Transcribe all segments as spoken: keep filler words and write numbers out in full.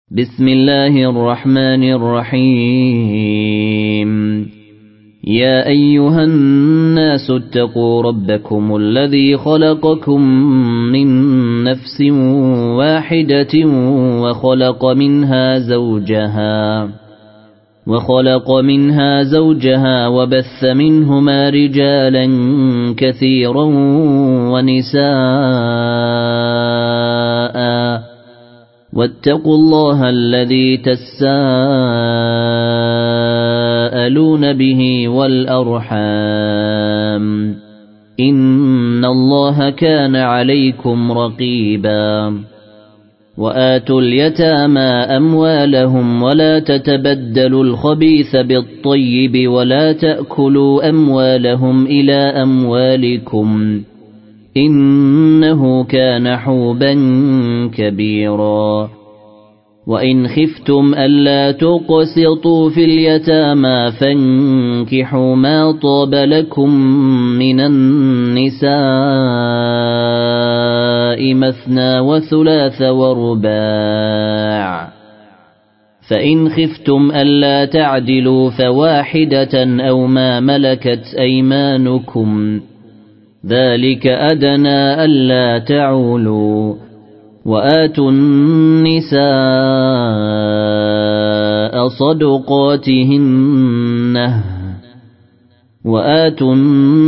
بسم الله الرحمن الرحيم يا أيها الناس اتقوا ربكم الذي خلقكم من نفس واحدة وخلق منها زوجها وخلق منها زوجها وبث منهما رجالا كثيرا ونساء واتقوا الله الذي تساءلون به والأرحام إن الله كان عليكم رقيبا وآتوا اليتامى أموالهم ولا تتبدلوا الخبيث بالطيب ولا تأكلوا أموالهم إلى أموالكم إنه كان حوبا كبيرا وإن خفتم ألا تقسطوا في اليتامى فانكحوا ما طاب لكم من النساء مثنى وثلاث ورباع فإن خفتم ألا تعدلوا فواحدة أو ما ملكت أيمانكم ذلك أدنى ألا تعولوا وآتوا النساء صدقاتهن وآتوا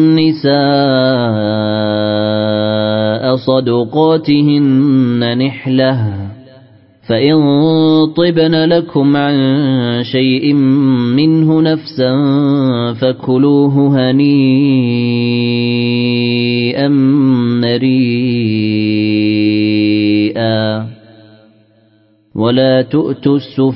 النساء صدقاتهن نحلة فإن طبن لكم عن شيء منه نفسا فكلوه هنيئا مريئا ولا تؤتوا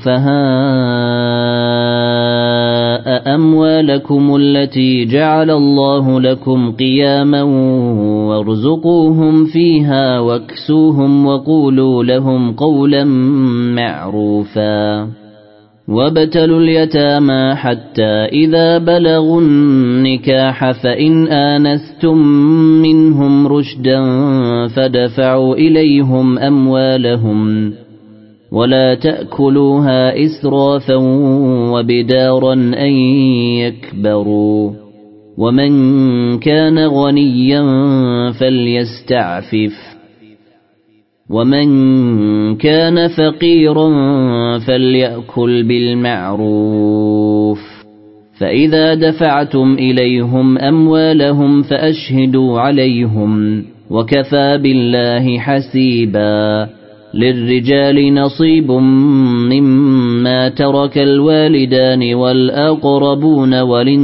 السفهاء أموالكم التي جعل الله لكم قياما وارزقوهم فيها واكسوهم وقولوا لهم قولا معروفا وابتلوا اليتامى حتى إذا بلغوا النكاح فإن آنستم منهم رشدا فدفعوا إليهم أموالهم ولا تأكلوها إسرافا وبدارا أن يكبروا ومن كان غنيا فليستعفف ومن كان فقيرا فليأكل بالمعروف فإذا دفعتم إليهم أموالهم فأشهدوا عليهم وكفى بالله حسيبا للرجال نصيب مما ترك الوالدان والأقربون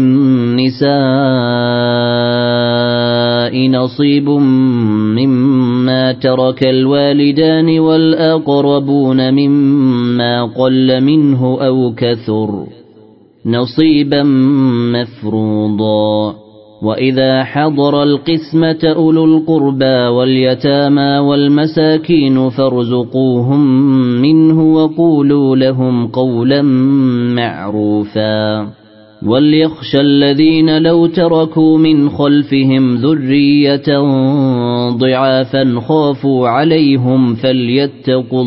وللنساء نصيب مما ترك الوالدان والأقربون مما قل منه أو كثر نصيبا مفروضا وإذا حضر القسمة أولو القربى واليتامى والمساكين فارزقوهم منه وقولوا لهم قولا معروفا وليخشى الذين لو تركوا من خلفهم ذرية ضعافا خافوا عليهم فليتقوا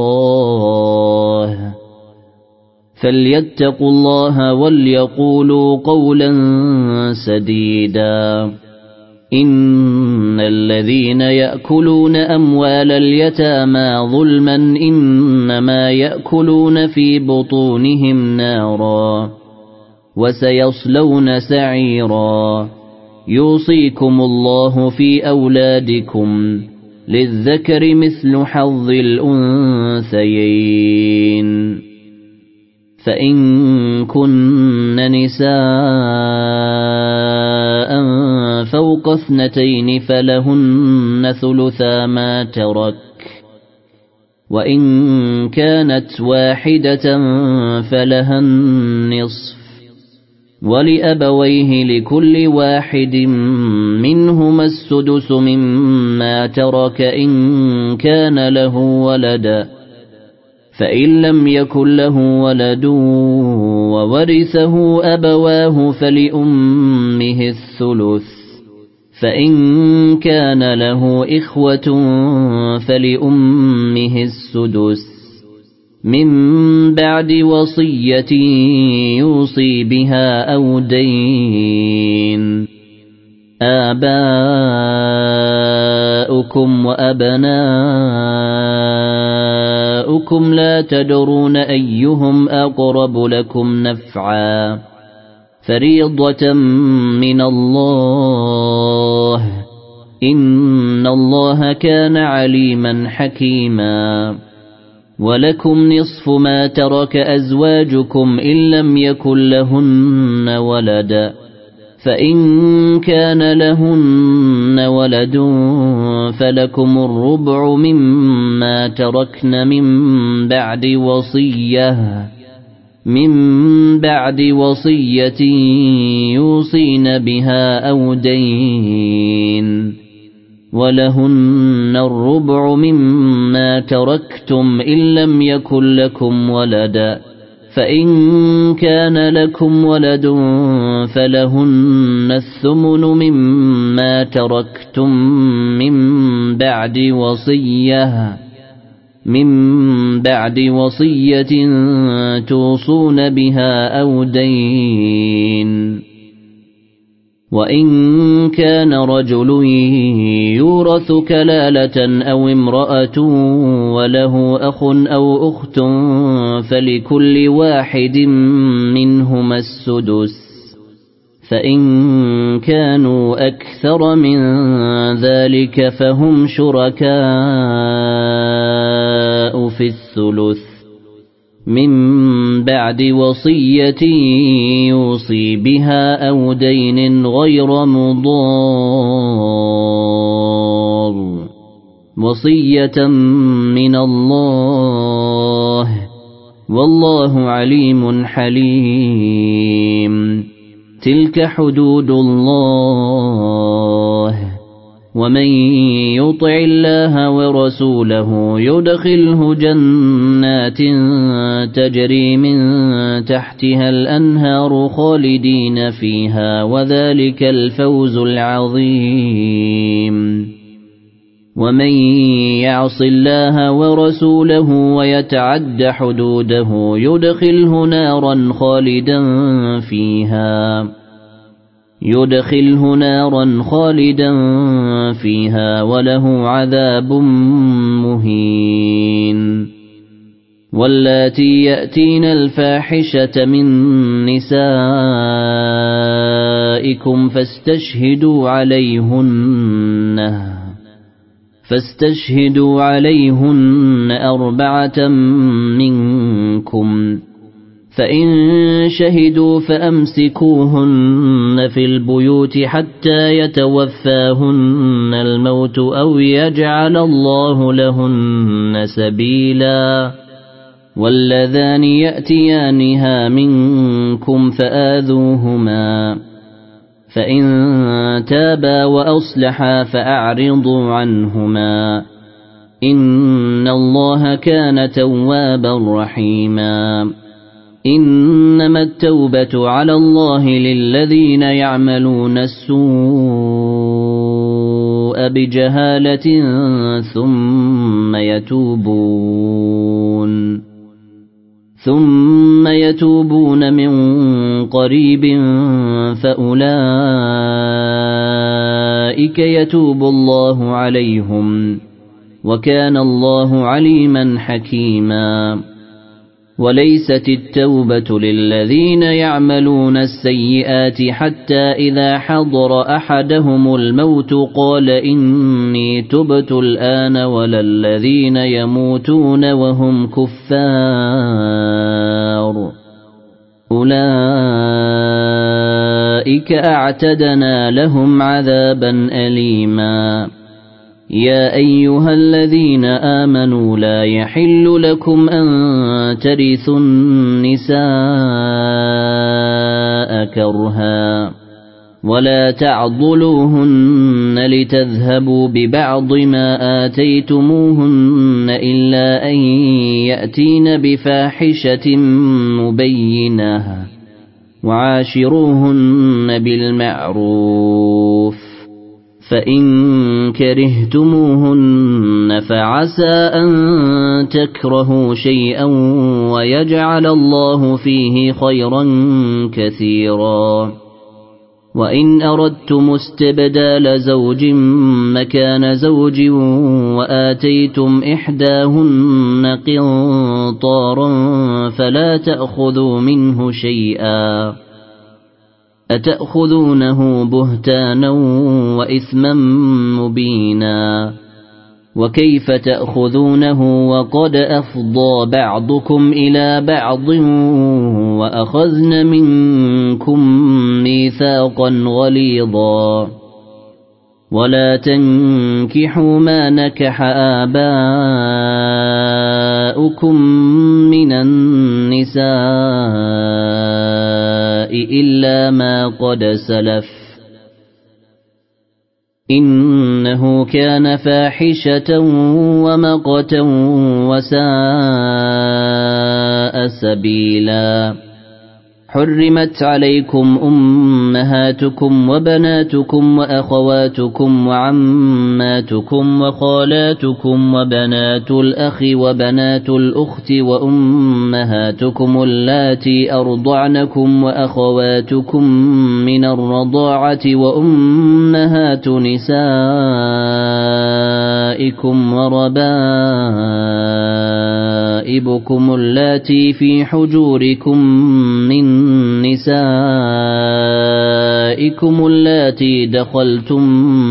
الله فليتقوا الله وليقولوا قولا سديدا إن الذين يأكلون أموال اليتامى ظلما إنما يأكلون في بطونهم نارا وسيصلون سعيرا يوصيكم الله في أولادكم للذكر مثل حظ الأنثيين فإن كن نساء فوق اثنتين فلهن ثلثا ما ترك وإن كانت واحدة فلها النصف ولأبويه لكل واحد منهما السدس مما ترك إن كان له ولد فإن لم يكن له ولد وورثه أبواه فلأمه الثلث فإن كان له إخوة فلأمه السدس من بعد وصية يوصي بها أو دين. آباؤكم وأبناؤكم لا تدرون أيهم أقرب لكم نفعا فريضة من الله إن الله كان عليما حكيما. ولكم نصف ما ترك أزواجكم إن لم يكن لهن ولد فإن كان لهن ولد فلكم الربع مما تركن من بعد وصية من بعد وصية يوصين بها أو دين. ولهن الربع مما تركتم إن لم يكن لكم ولد فإن كان لكم ولد فلهن الثمن مما تركتم من بعد وصية من بعد وصية توصون بها أو دين. وإن كان رجل يورث كلالة أو امرأة وله أخ أو أخت فلكل واحد منهما السدس فإن كانوا أكثر من ذلك فهم شركاء في الثلث من بعد وصية يوصي بها أو دين غير مضار وصية من الله والله عليم حليم. تلك حدود الله ومن يطع الله ورسوله يدخله جنات تجري من تحتها الأنهار خالدين فيها وذلك الفوز العظيم. ومن يعص الله ورسوله ويتعد حدوده يدخله نارا خالدا فيها يدخله نارا خالدا فيها وله عذاب مهين. واللاتي يأتين الفاحشة من نسائكم فاستشهدوا عليهن فاستشهدوا عليهن أربعة منكم فإن شهدوا فأمسكوهن في البيوت حتى يتوفاهن الموت أو يجعل الله لهن سبيلا. واللذان يأتيانها منكم فآذوهما فإن تابا وأصلحا فأعرضوا عنهما إن الله كان توابا رحيما. إنما التوبة على الله للذين يعملون السوء بجهالة ثم يتوبون ثم يتوبون من قريب فأولئك يتوب الله عليهم وكان الله عليما حكيما. وليست التوبة للذين يعملون السيئات حتى إذا حضر أحدهم الموت قال إني تبت الآن ولا الذين يموتون وهم كفار أولئك أعتدنا لهم عذابا أليما. يا أيها الذين آمنوا لا يحل لكم أن ترثوا النساء كرها ولا تعضلوهن لتذهبوا ببعض ما آتيتموهن إلا أن يأتين بفاحشة مبينة وعاشروهن بالمعروف فإن كرهتموهن فعسى أن تكرهوا شيئا ويجعل الله فيه خيرا كثيرا وإن أردتم استبدال زوج مكان زوج وآتيتم إحداهن قنطارا فلا تأخذوا منه شيئا أتأخذونه بهتانا وإثما مبينا وكيف تأخذونه وقد أفضى بعضكم إلى بعض وأخذن منكم ميثاقا غليظا ولا تنكحوا ما نكح آباؤكم من النساء إلا ما قد سلف إنه كان فاحشة ومقتا وساء سبيلا حرمت عليكم أمهاتكم وبناتكم وأخواتكم وعماتكم وخالاتكم وبنات الأخ وبنات الأخت وأمهاتكم اللاتي أرضعنكم وأخواتكم من الرضاعة وأمهات نسائكم وربائبكم اللاتي في حجوركم من نسائكم اللاتي دخلتم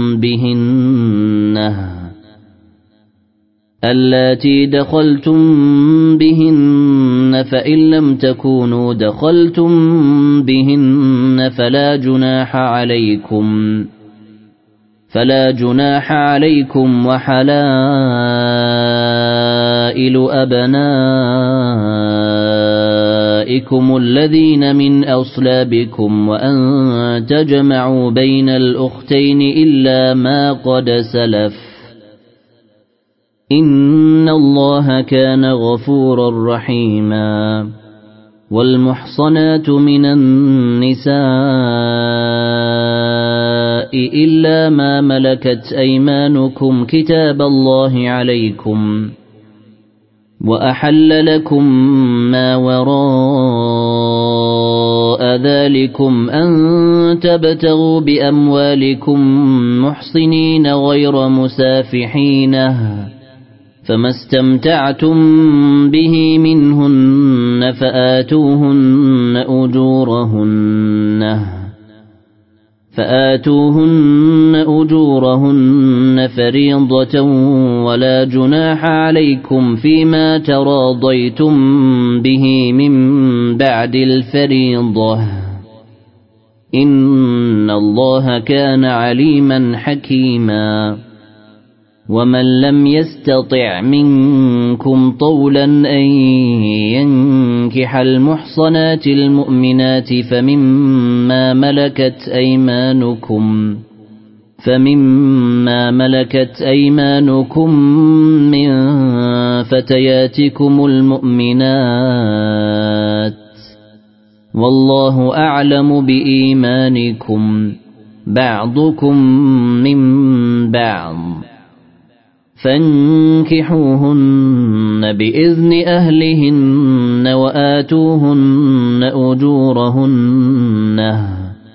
بهن اللاتي دخلتم بهن فإن لم تكونوا دخلتم بهن فلا جناح عليكم فلا جناح عليكم وحلائل أبنائكم الذين من أصلابكم وأن تجمعوا بين الأختين إلا ما قد سلف إن الله كان غفورا رحيما والمحصنات من النساء إلا ما ملكت أيمانكم كتاب الله عليكم وأحل لكم ما وراء ذلكم أن تبتغوا بأموالكم محصنين غير مسافحين فما استمتعتم به منهن فآتوهن أجورهن فآتوهن أجورهن فريضة ولا جناح عليكم فيما تراضيتم به من بعد الفريضة إن الله كان عليما حكيما ومن لم يستطع منكم طولا أن ينكح المحصنات المؤمنات فمما ملكت أيمانكم فمما ملكت أيمانكم من فتياتكم المؤمنات والله أعلم بإيمانكم بعضكم من بعض فانكحوهن بإذن أهلهن وآتوهن أجورهن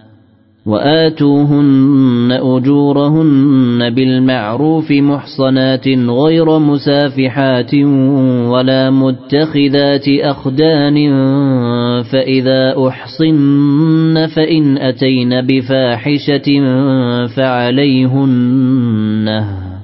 وآتوهن أجورهن بالمعروف محصنات غير مسافحات ولا متخذات أخدان فإذا أحصن فإن أتين بفاحشة فعليهن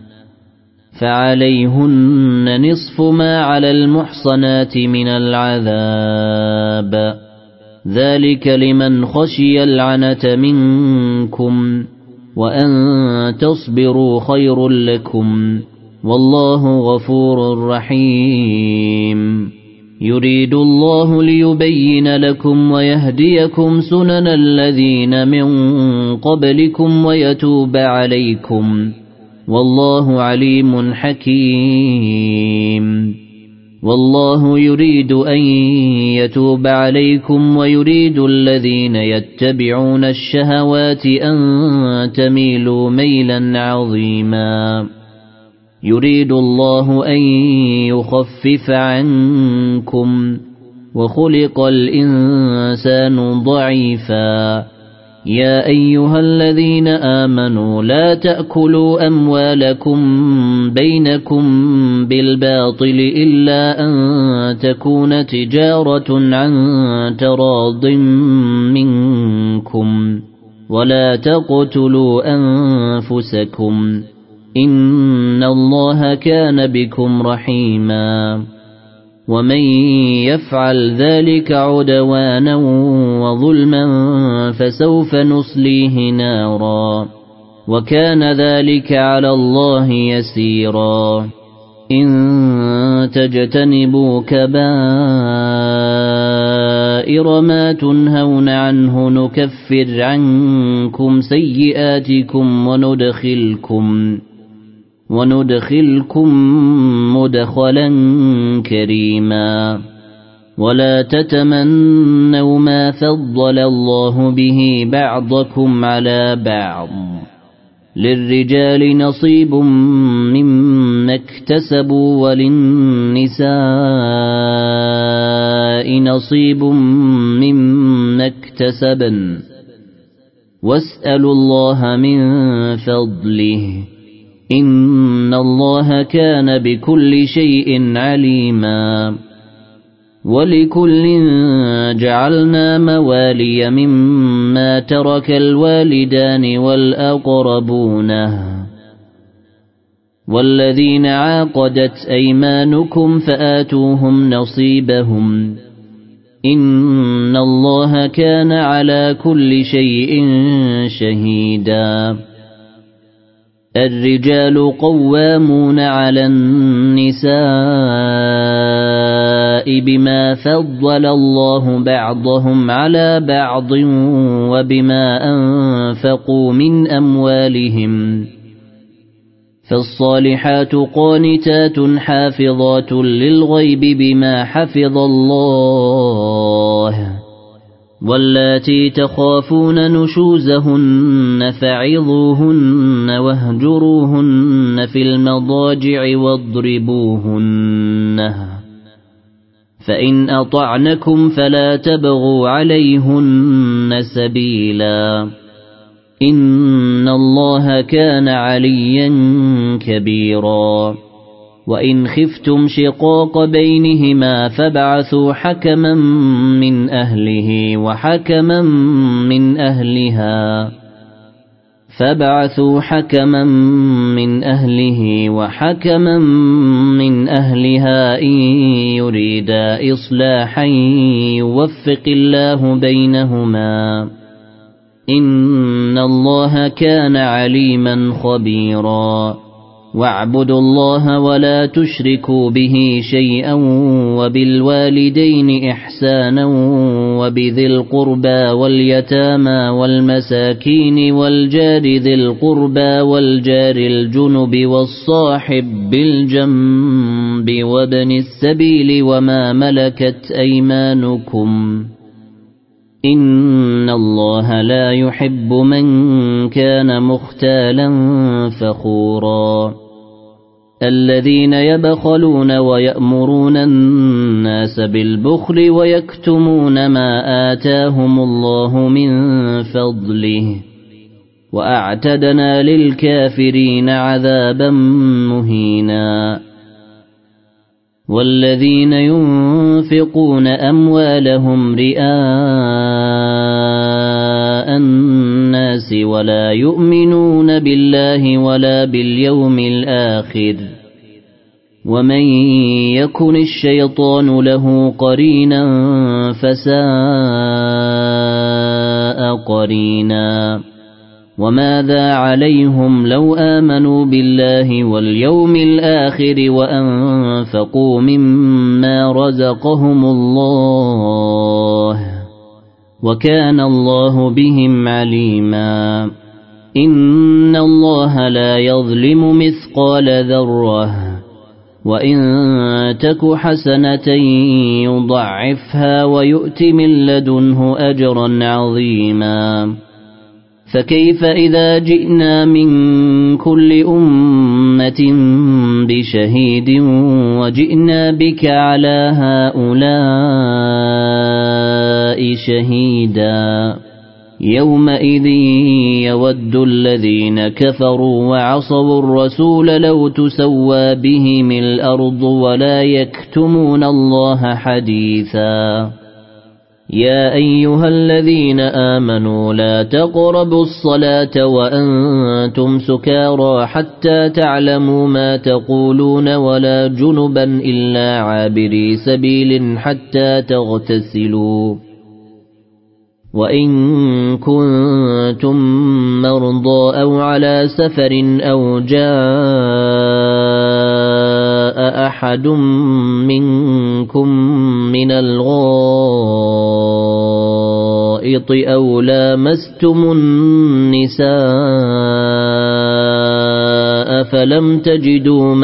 فعليهن نصف ما على المحصنات من العذاب ذلك لمن خشي العنة منكم وأن تصبروا خير لكم والله غفور رحيم يريد الله ليبين لكم ويهديكم سنن الذين من قبلكم ويتوب عليكم والله عليم حكيم والله يريد أن يتوب عليكم ويريد الذين يتبعون الشهوات أن تميلوا ميلا عظيما يريد الله أن يخفف عنكم وخلق الإنسان ضعيفا يا أيها الذين آمنوا لا تأكلوا أموالكم بينكم بالباطل إلا أن تكون تجارة عن تراض منكم ولا تقتلوا أنفسكم إن الله كان بكم رحيما ومن يفعل ذلك عدوانا وظلما فسوف نصليه نارا وكان ذلك على الله يسيرا إن تجتنبوا كبائر ما تنهون عنه نكفر عنكم سيئاتكم وندخلكم وندخلكم مدخلا كريما ولا تتمنوا ما فضل الله به بعضكم على بعض للرجال نصيب مما اكتسبوا وللنساء نصيب مما اكتسبن واسألوا الله من فضله إن الله كان بكل شيء عليما ولكل جعلنا موالي مما ترك الوالدان والأقربون والذين عاقدت أيمانكم فآتوهم نصيبهم إن الله كان على كل شيء شهيدا الرجال قوامون على النساء بما فضل الله بعضهم على بعض وبما أنفقوا من أموالهم فالصالحات قانتات حافظات للغيب بما حفظ الله واللاتي تخافون نشوزهن فعظوهن واهجروهن في المضاجع واضربوهن فإن أطعنكم فلا تبغوا عليهن سبيلا إن الله كان عليا كبيرا وإن خفتم شقاق بينهما فابعثوا حكما من أهله وحكما من أهلها فابعثوا حكما من أهله وحكما من أهلها إن يريدا إصلاحا يوفق الله بينهما إن الله كان عليما خبيرا واعبدوا الله ولا تشركوا به شيئا وبالوالدين إحسانا وبذي القربى واليتامى والمساكين والجار ذي القربى والجار الجنب والصاحب بالجنب وابن السبيل وما ملكت أيمانكم إن الله لا يحب من كان مختالا فخورا الذين يبخلون ويأمرون الناس بالبخل ويكتمون ما آتاهم الله من فضله وأعتدنا للكافرين عذابا مهينا والذين ينفقون أموالهم رئاء الناس ولا يؤمنون بالله ولا باليوم الآخر ومن يكن الشيطان له قرينا فساء قرينا وماذا عليهم لو آمنوا بالله واليوم الآخر وأنفقوا مما رزقهم الله وكان الله بهم عليما إن الله لا يظلم مثقال ذرة وإن تك حسنة يضعفها ويؤت من لدنه أجرا عظيما فكيف إذا جئنا من كل أمة بشهيد وجئنا بك على هؤلاء شهيدا يومئذ يود الذين كفروا وعصوا الرسول لو تسوى بهم الأرض ولا يكتمون الله حديثا يا أيها الذين آمنوا لا تقربوا الصلاة وأنتم سكارى حتى تعلموا ما تقولون ولا جنبا إلا عابري سبيل حتى تغتسلوا وإن كنتم مرضى أو على سفر أو جاء أحد منكم من الغائط أو لامستم النساء فلم تجدوا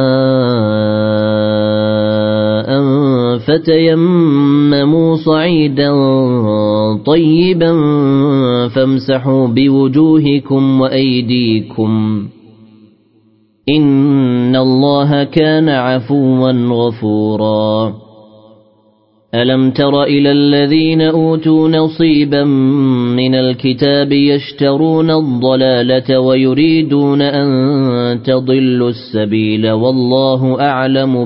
ماء فتيمموا صعيدا طيبا فامسحوا بوجوهكم وأيديكم إن الله كان عفوا غفورا ألم تر إلى الذين أوتوا نصيبا من الكتاب يشترون الضلالة ويريدون أن تضلوا السبيل والله أعلم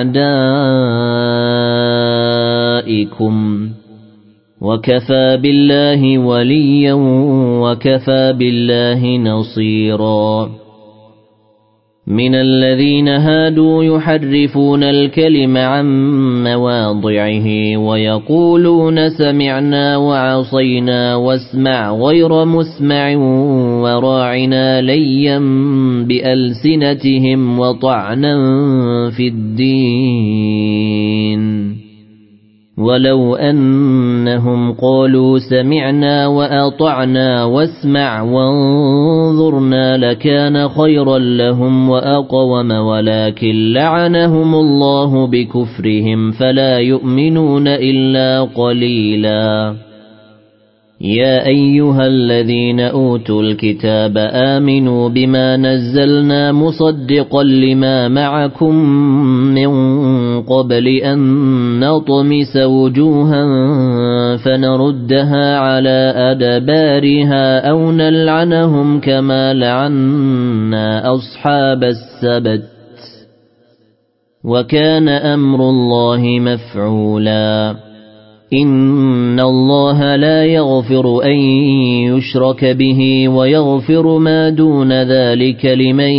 بأعدائكم وكفى بالله وليا وكفى بالله نصيرا من الذين هادوا يحرفون الكلم عن مواضعه ويقولون سمعنا وعصينا واسمع غير مسمع وراعنا ليا بألسنتهم وطعنا في الدين ولو أنهم قالوا سمعنا وأطعنا واسمع وانظرنا لكان خيرا لهم وأقوم ولكن لعنهم الله بكفرهم فلا يؤمنون إلا قليلا يا أيها الذين أوتوا الكتاب آمنوا بما نزلنا مصدقا لما معكم من قبل أن نطمس وجوها فنردها على أدبارها أو نلعنهم كما لعنا أصحاب السبت وكان أمر الله مفعولا إن الله لا يغفر أن يشرك به ويغفر ما دون ذلك لمن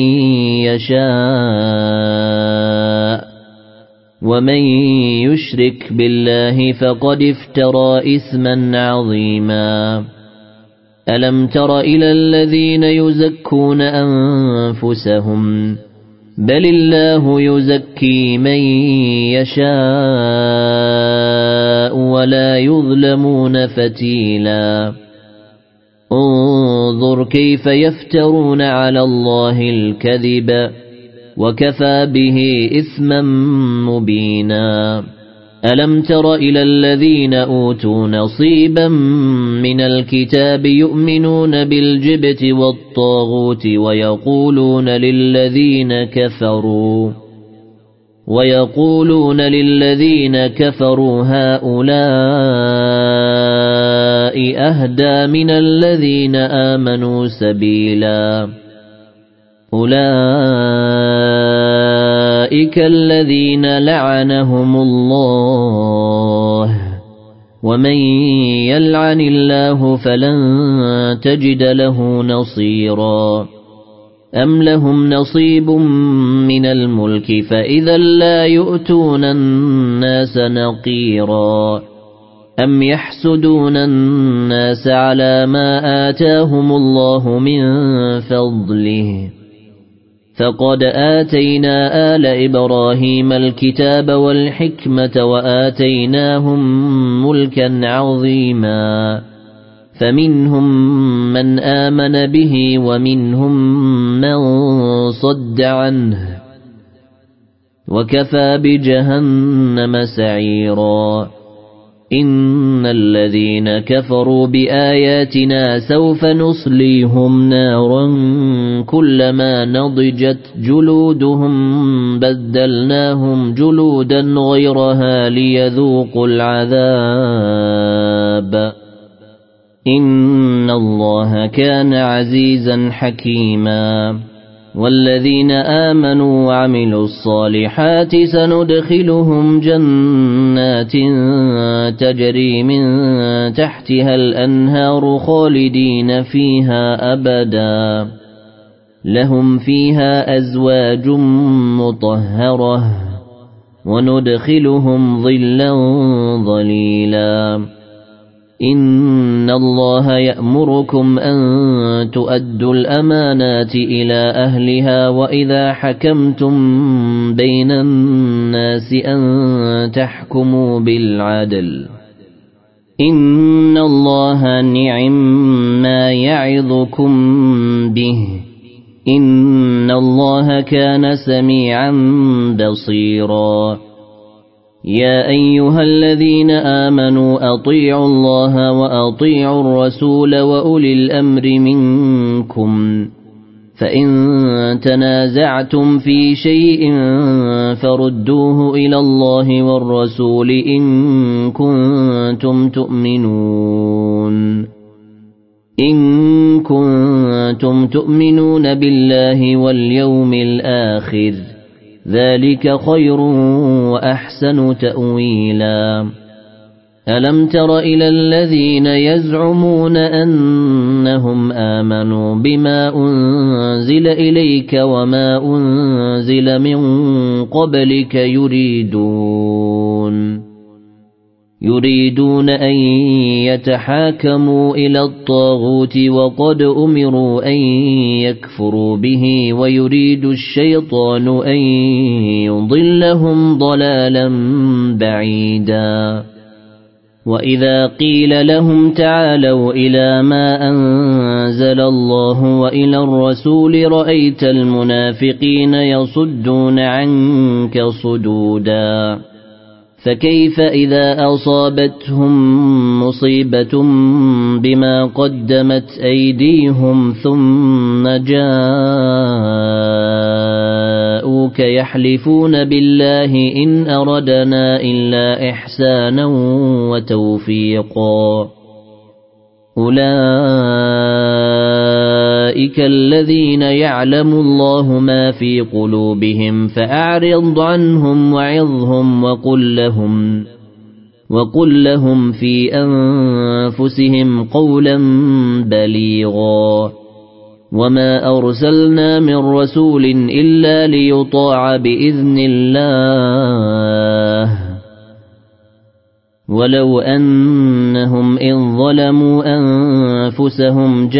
يشاء ومن يشرك بالله فقد افترى إثما عظيما ألم تر إلى الذين يزكون أنفسهم بل الله يزكي من يشاء ولا يظلمون فتيلا انظر كيف يفترون على الله الكذب وكفى به إثما مبينا ألم تر إلى الذين أوتوا نصيبا من الكتاب يؤمنون بالجبت والطاغوت ويقولون للذين كفروا ويقولون للذين كفروا هؤلاء أهدى من الذين آمنوا سبيلا أولئك الذين لعنهم الله ومن يلعن الله فلن تجد له نصيرا أم لهم نصيب من الملك فإذا لا يؤتون الناس نقيرا أم يحسدون الناس على ما آتاهم الله من فضله فقد آتينا آل إبراهيم الكتاب والحكمة وآتيناهم ملكا عظيما فمنهم من آمن به ومنهم من صد عنه وكفى بجهنم سعيرا إن الذين كفروا بآياتنا سوف نصليهم نارا كلما نضجت جلودهم بدلناهم جلودا غيرها ليذوقوا العذاب إن الله كان عزيزا حكيما والذين آمنوا وعملوا الصالحات سندخلهم جنات تجري من تحتها الأنهار خالدين فيها أبدا لهم فيها أزواج مطهرة وندخلهم ظلا ظليلا إن الله يأمركم أن تؤدوا الأمانات إلى أهلها وإذا حكمتم بين الناس أن تحكموا بالعدل إن الله نعم ما يعظكم به إن الله كان سميعا بصيرا يا أيها الذين آمنوا أطيعوا الله وأطيعوا الرسول وأولي الأمر منكم فإن تنازعتم في شيء فردوه إلى الله والرسول إن كنتم تؤمنون إن كنتم تؤمنون بالله واليوم الآخر ذلك خير وأحسن تأويلا ألم تر إلى الذين يزعمون أنهم آمنوا بما أنزل إليك وما أنزل من قبلك يريدون يريدون أن يتحاكموا إلى الطاغوت وقد أمروا أن يكفروا به ويريد الشيطان أن يضلهم ضلالا بعيدا وإذا قيل لهم تعالوا إلى ما أنزل الله وإلى الرسول رأيت المنافقين يصدون عنك صدودا فكيف إذا أصابتهم مصيبة بما قدمت أيديهم ثم جاءوك يحلفون بالله إن أردنا إلا إحسانا وتوفيقا أولئك الذين يعلم الله ما في قلوبهم فأعرض عنهم وعظهم وقل لهم وقل لهم في أنفسهم قولا بليغا وما أرسلنا من رسول إلا ليطاع بإذن الله ولو أنهم إذ ظلموا أنفسهم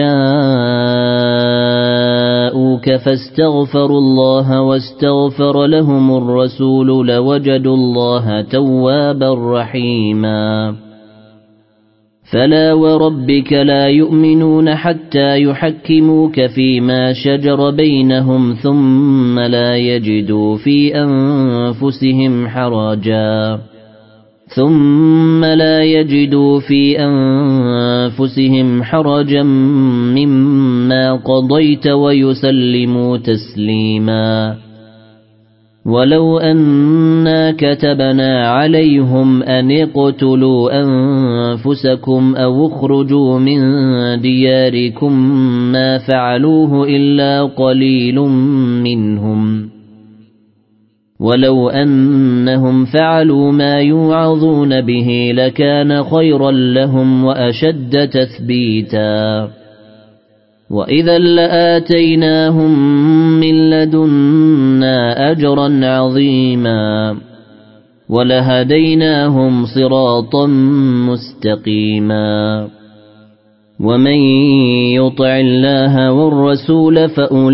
جاءوك فاستغفروا الله واستغفر لهم الرسول لوجدوا الله توابا رحيما فلا وربك لا يؤمنون حتى يحكموك فيما شجر بينهم ثم لا يجدوا في أنفسهم حرجا ثم لا يجدوا في أنفسهم حرجا مما قضيت ويسلموا تسليما ولو أنا كتبنا عليهم أن اقتلوا أنفسكم أو اخرجوا من دياركم ما فعلوه إلا قليل منهم ولو أنهم فعلوا ما يوعظون به لكان خيرا لهم وأشد تثبيتا وإذا لآتيناهم من لدنا أجرا عظيما ولهديناهم صراطا مستقيما ومن يطع الله والرسول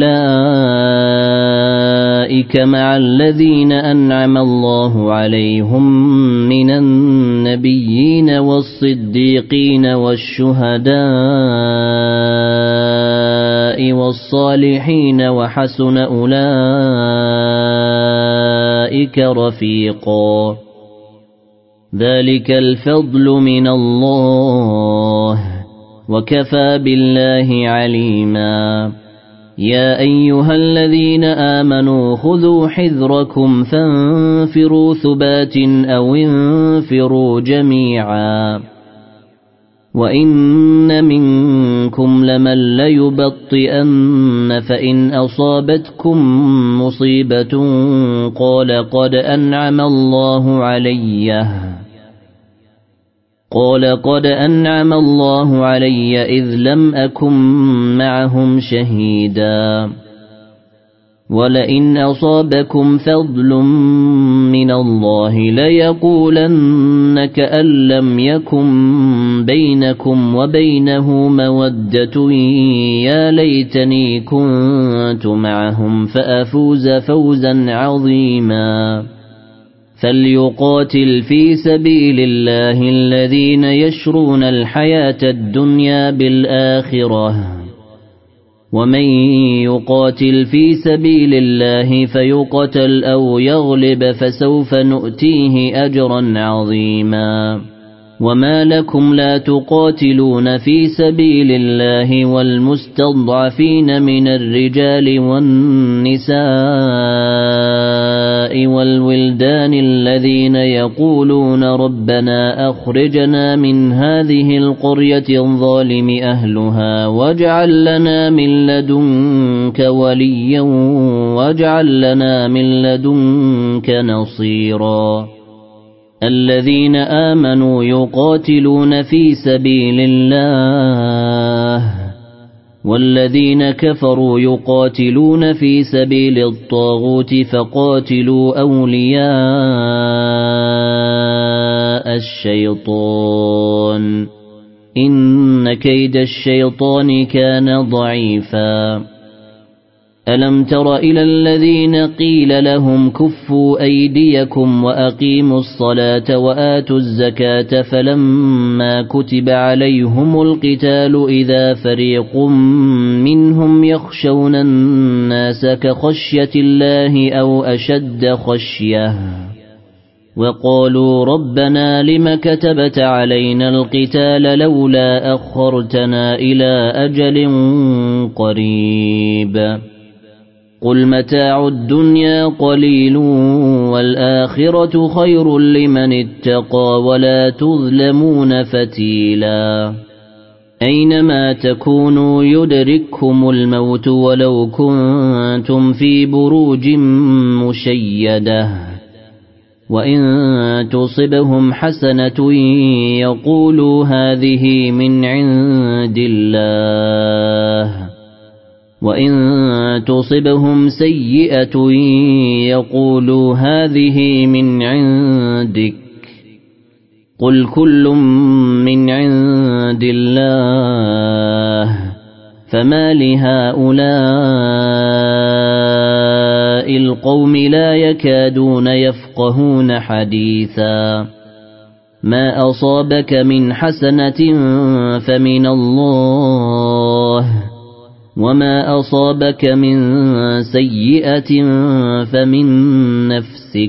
فأولئك مع الذين أنعم الله عليهم من النبيين والصديقين والشهداء والصالحين وحسن أولئك أولئك رفيقا ذلك الفضل من الله وكفى بالله عليما يا أيها الذين آمنوا خذوا حذركم فانفروا ثبات أو انفروا جميعا وإن منكم لمن ليبطئن فإن أصابتكم مصيبة قال قد أنعم الله علي قال قد أنعم الله علي إذ لم أكن معهم شهيدا ولئن أصابكم فضل من الله ليقولن كأن لم يكن بينكم وبينه مودة يا ليتني كنت معهم فأفوز فوزا عظيما فليقاتل في سبيل الله الذين يشرون الحياة الدنيا بالآخرة ومن يقاتل في سبيل الله فيقتل أو يغلب فسوف نؤتيه أجرا عظيما وما لكم لا تقاتلون في سبيل الله والمستضعفين من الرجال والنساء والولدان الذين يقولون ربنا أخرجنا من هذه القرية الظالم أهلها واجعل لنا من لدنك وليا واجعل لنا من لدنك نصيرا الذين آمنوا يقاتلون في سبيل الله والذين كفروا يقاتلون في سبيل الطاغوت فقاتلوا أولياء الشيطان إن كيد الشيطان كان ضعيفا ألم تر إلى الذين قيل لهم كفوا أيديكم وأقيموا الصلاة وآتوا الزكاة فلما كتب عليهم القتال إذا فريق منهم يخشون الناس كخشية الله أو أشد خشية وقالوا ربنا لم كتبت علينا القتال لولا أخرتنا إلى أجل قريب قل متاع الدنيا قليل والآخرة خير لمن اتقى ولا تظلمون فتيلا أينما تكونوا يدرككم الموت ولو كنتم في بروج مشيدة وإن تصبهم حسنة يقولوا هذه من عند الله وإن تصبهم سيئة يقولوا هذه من عندك قل كل من عند الله فما لهؤلاء القوم لا يكادون يفقهون حديثا ما أصابك من حسنة فمن الله وما أصابك من سيئة فمن نفسك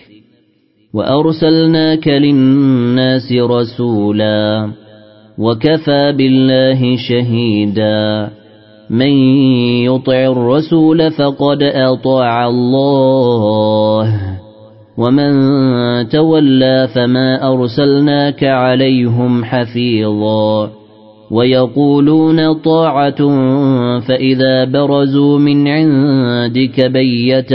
وأرسلناك للناس رسولا وكفى بالله شهيدا من يطع الرسول فقد أطاع الله ومن تولى فما أرسلناك عليهم حفيظا ويقولون طاعة فإذا برزوا من عندك بيت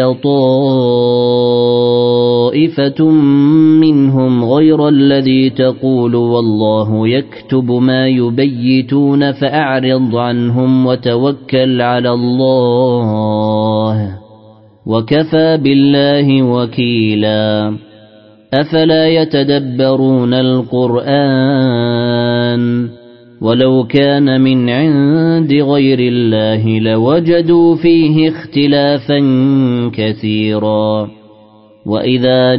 طائفة منهم غير الذي تقول والله يكتب ما يبيتون فأعرض عنهم وتوكل على الله وكفى بالله وكيلا أفلا يتدبرون القرآن ولو كان من عند غير الله لوجدوا فيه اختلافا كثيرا وإذا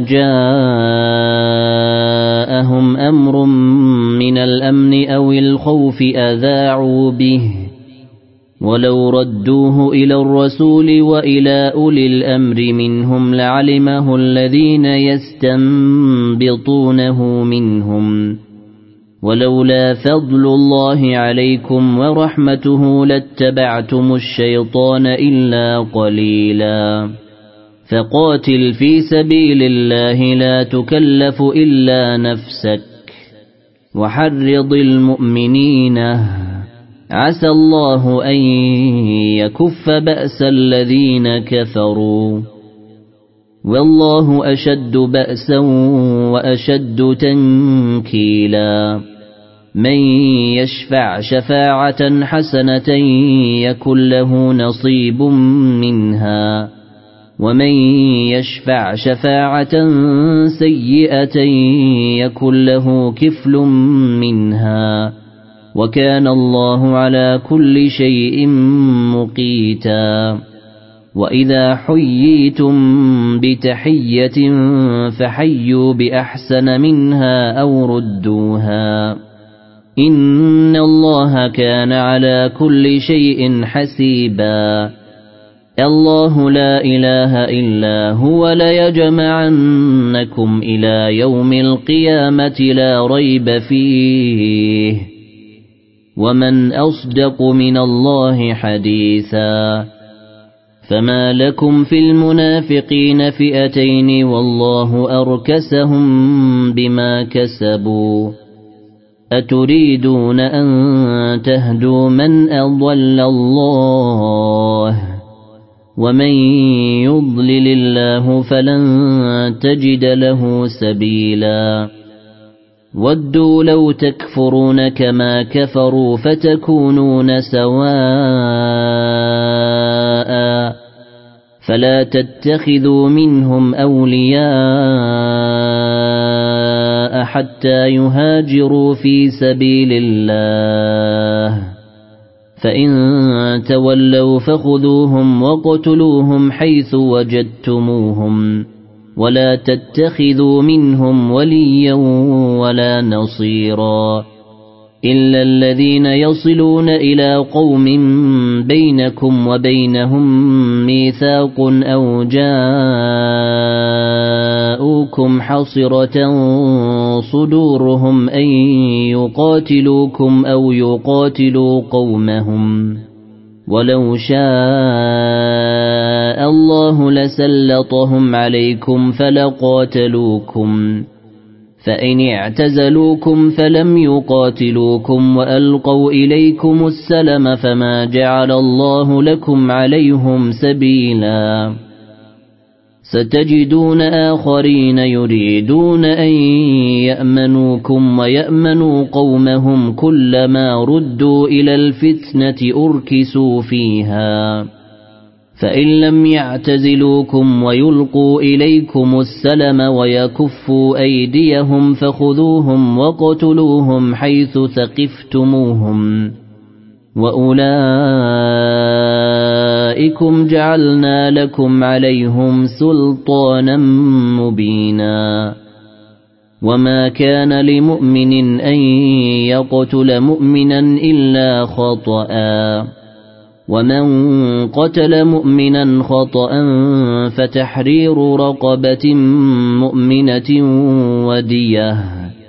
جاءهم أمر من الأمن أو الخوف أذاعوا به ولو ردوه إلى الرسول وإلى أولي الأمر منهم لعلمه الذين يستنبطونه منهم ولولا فضل الله عليكم ورحمته لاتبعتم الشيطان إلا قليلا فقاتل في سبيل الله لا تكلف إلا نفسك وحرض المؤمنين عسى الله أن يكف بأس الذين كفروا والله أشد بأسا وأشد تنكيلا من يشفع شفاعة حسنة يكن له نصيب منها ومن يشفع شفاعة سيئة يكن له كفل منها وكان الله على كل شيء مقيتا وإذا حييتم بتحية فحيوا بأحسن منها أو ردوها إن الله كان على كل شيء حسيبا الله لا إله إلا هو ليجمعنكم إلى يوم القيامة لا ريب فيه ومن أصدق من الله حديثا فما لكم في المنافقين فئتين والله أركسهم بما كسبوا أتريدون أن تهدوا من أضل الله ومن يضلل الله فلن تجد له سبيلا ودوا لو تكفرون كما كفروا فتكونون سواء فلا تتخذوا منهم أولياء حتى يهاجروا في سبيل الله فإن تولوا فخذوهم وقتلوهم حيث وجدتموهم ولا تتخذوا منهم وليا ولا نصيرا إلا الذين يصلون إلى قوم بينكم وبينهم ميثاق أو جاءوكم حصرة صدورهم أن يقاتلوكم أو يقاتلوا قومهم ولو شاء الله لسلطهم عليكم فلقاتلوكم فإن اعتزلوكم فلم يقاتلوكم وألقوا إليكم السلم فما جعل الله لكم عليهم سبيلا ستجدون آخرين يريدون أن يأمنوكم ويأمنوا قومهم كلما ردوا إلى الفتنة أركسوا فيها فإن لم يعتزلوكم ويلقوا إليكم السلم ويكفوا أيديهم فخذوهم وقتلوهم حيث ثقفتموهم وأولئكم جعلنا لكم عليهم سلطانا مبينا وما كان لمؤمن أن يقتل مؤمنا إلا خطأ ومن قتل مؤمنا خطأ فتحرير رقبة مؤمنة ودية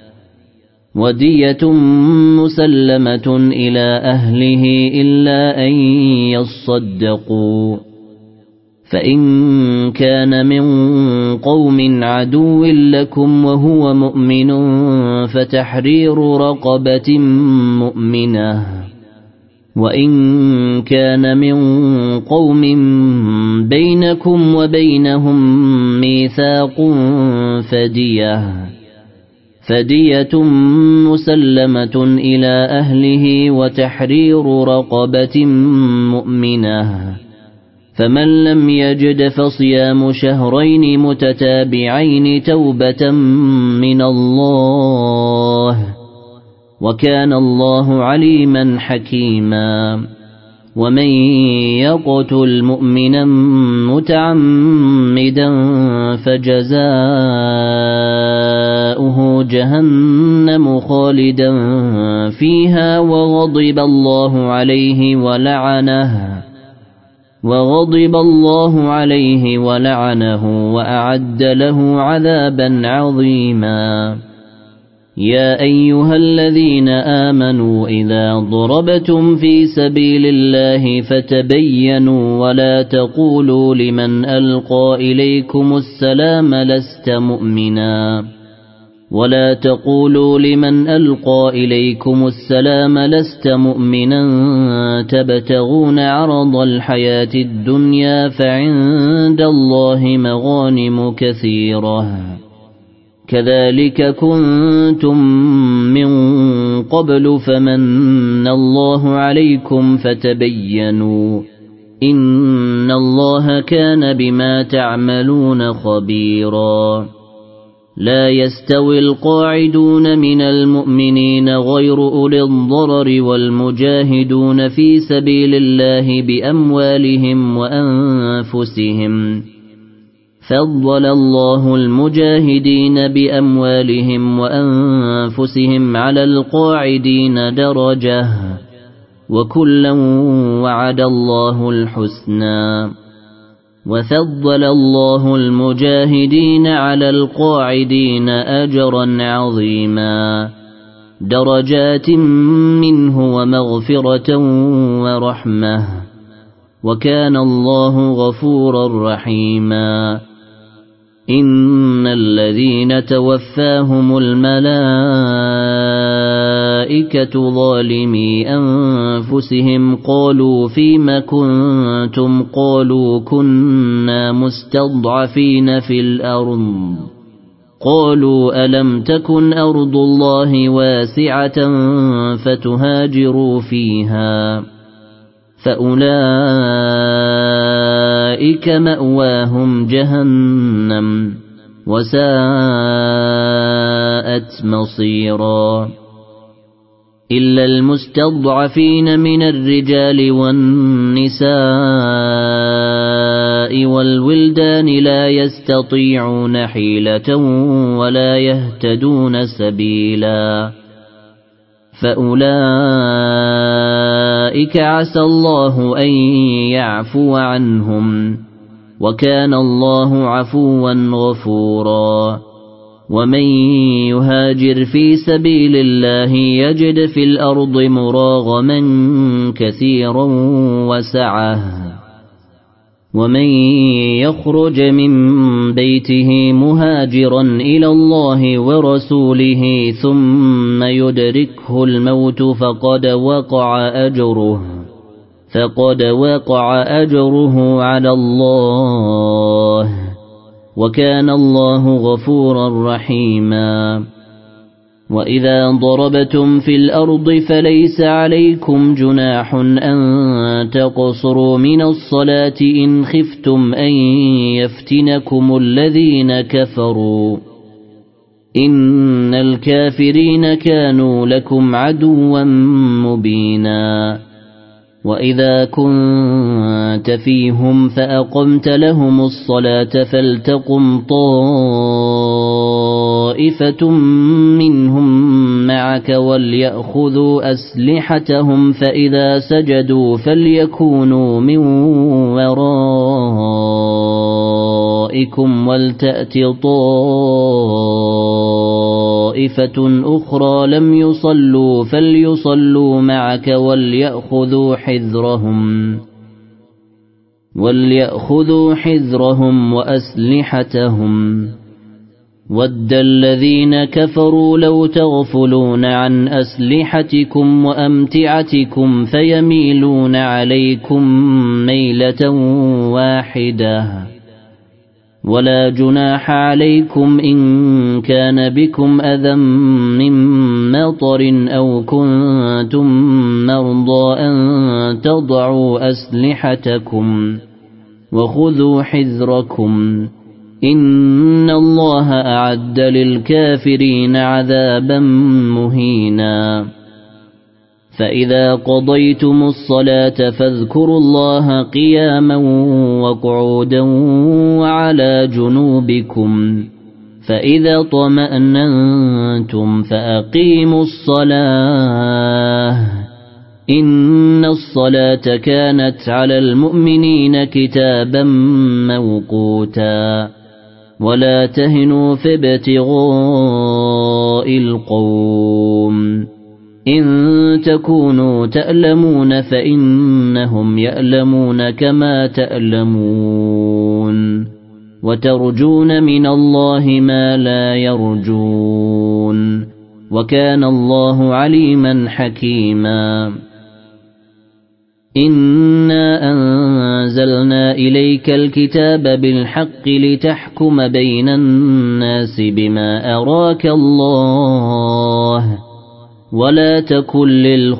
ودية مسلمة إلى أهله إلا أن يصدقوا فإن كان من قوم عدو لكم وهو مؤمن فتحرير رقبة مؤمنة وإن كان من قوم بينكم وبينهم ميثاق فدية فدية مسلمة إلى أهله وتحرير رقبة مؤمنة فمن لم يجد فصيام شهرين متتابعين توبة من الله وكان الله عليما حكيما ومن يقتل مؤمنا متعمدا فجزاؤه جهنم خالدا فيها وغضب الله عليه ولعنه وغضب الله عليه ولعنه وأعد له عذابا عظيما. يا أيها الذين آمنوا إذا ضربتم في سبيل الله فتبينوا ولا تقولوا لمن ألقى إليكم السلام لست مؤمنا ولا تقولوا لمن ألقى إليكم السلام لست مؤمنا تبتغون عرض الحياة الدنيا فعند الله مغانم كثيرة كذلك كنتم من قبل فمن الله عليكم فتبينوا إن الله كان بما تعملون خبيرا. لا يستوي القاعدون من المؤمنين غير أولي الضرر والمجاهدون في سبيل الله بأموالهم وأنفسهم فضل الله المجاهدين بأموالهم وأنفسهم على القاعدين درجة وكلا وعد الله الحسنى وفضل الله المجاهدين على القاعدين أجرا عظيما درجات منه ومغفرة ورحمة وكان الله غفورا رحيما. إن الذين توفاهم الملائكة ظالمي أنفسهم قالوا فيم كنتم قالوا كنا مستضعفين في الأرض قالوا ألم تكن أرض الله واسعة فتهاجروا فيها فأولئك مأواهم جهنم وساءت مصيرا. إلا المستضعفين من الرجال والنساء والولدان لا يستطيعون حيلة ولا يهتدون سبيلا فأولئك عسى الله أن يعفو عنهم وكان الله عفوا غفورا. ومن يهاجر في سبيل الله يجد في الأرض مراغما كثيرا وسعة ومن يخرج من بيته مهاجرا إلى الله ورسوله ثم يدركه الموت فقد وقع أجره فقد وقع أجره على الله وكان الله غفورا رحيما. وإذا ضربتم في الأرض فليس عليكم جناح أن تقصروا من الصلاة إن خفتم أن يفتنكم الذين كفروا إن الكافرين كانوا لكم عدوا مبينا. وإذا كنت فيهم فأقمت لهم الصلاة فلتقم طائفة منهم معك وليأخذوا أسلحتهم فإذا سجدوا فليكونوا من ورائكم ولتأت طائفة أخرى لم يصلوا فليصلوا معك وليأخذوا حذرهم وليأخذوا حذرهم وأسلحتهم. ود الذين كفروا لو تغفلون عن أسلحتكم وأمتعتكم فيميلون عليكم ميلة واحدة ولا جناح عليكم إن كان بكم أذى من مطر أو كنتم مرضى أن تضعوا أسلحتكم وخذوا حذركم إن الله أعد للكافرين عذابا مهينا. فإذا قضيتم الصلاة فاذكروا الله قياما وقعودا وعلى جنوبكم فإذا طمأننتم فأقيموا الصلاة إن الصلاة كانت على المؤمنين كتابا موقوتا ولا تهنوا في ابتغاء القوم إن تكونوا تألمون فإنهم يألمون كما تألمون وترجون من الله ما لا يرجون وكان الله عليما حكيما إنا أنزلنا إليك الكتاب بالحق لتحكم بين الناس بما أراك الله ولا تكن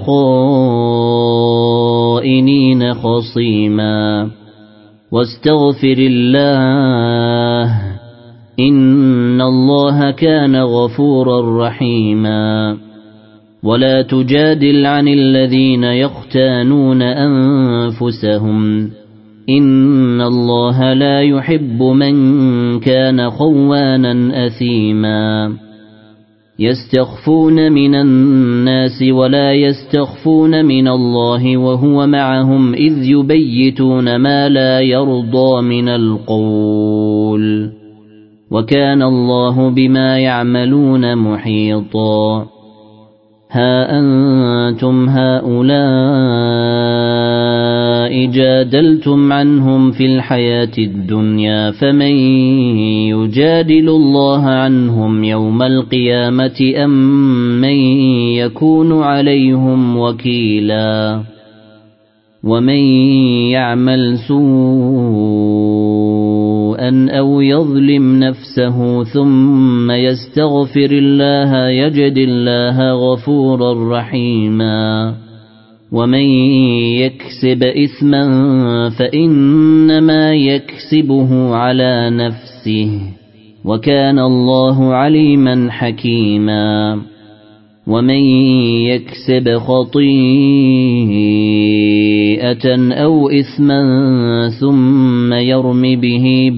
للخائنين خصيما واستغفر الله إن الله كان غفورا رحيما ولا تجادل عن الذين يختانون أنفسهم إن الله لا يحب من كان خوانا أثيما يستخفون من الناس ولا يستخفون من الله وهو معهم إذ يبيتون ما لا يرضى من القول وكان الله بما يعملون محيطا ها أنتم هؤلاء جادلتم عنهم في الحياة الدنيا فمن يجادل الله عنهم يوم القيامة أم من يكون عليهم وكيلا ومن يعمل سوءا أو يظلم نفسه ثم يستغفر الله يجد الله غفورا رحيما ومن يكسب إثما فإنما يكسبه على نفسه وكان الله عليما حكيما ومن يكسب خطيئة أو إثما ثم يرم به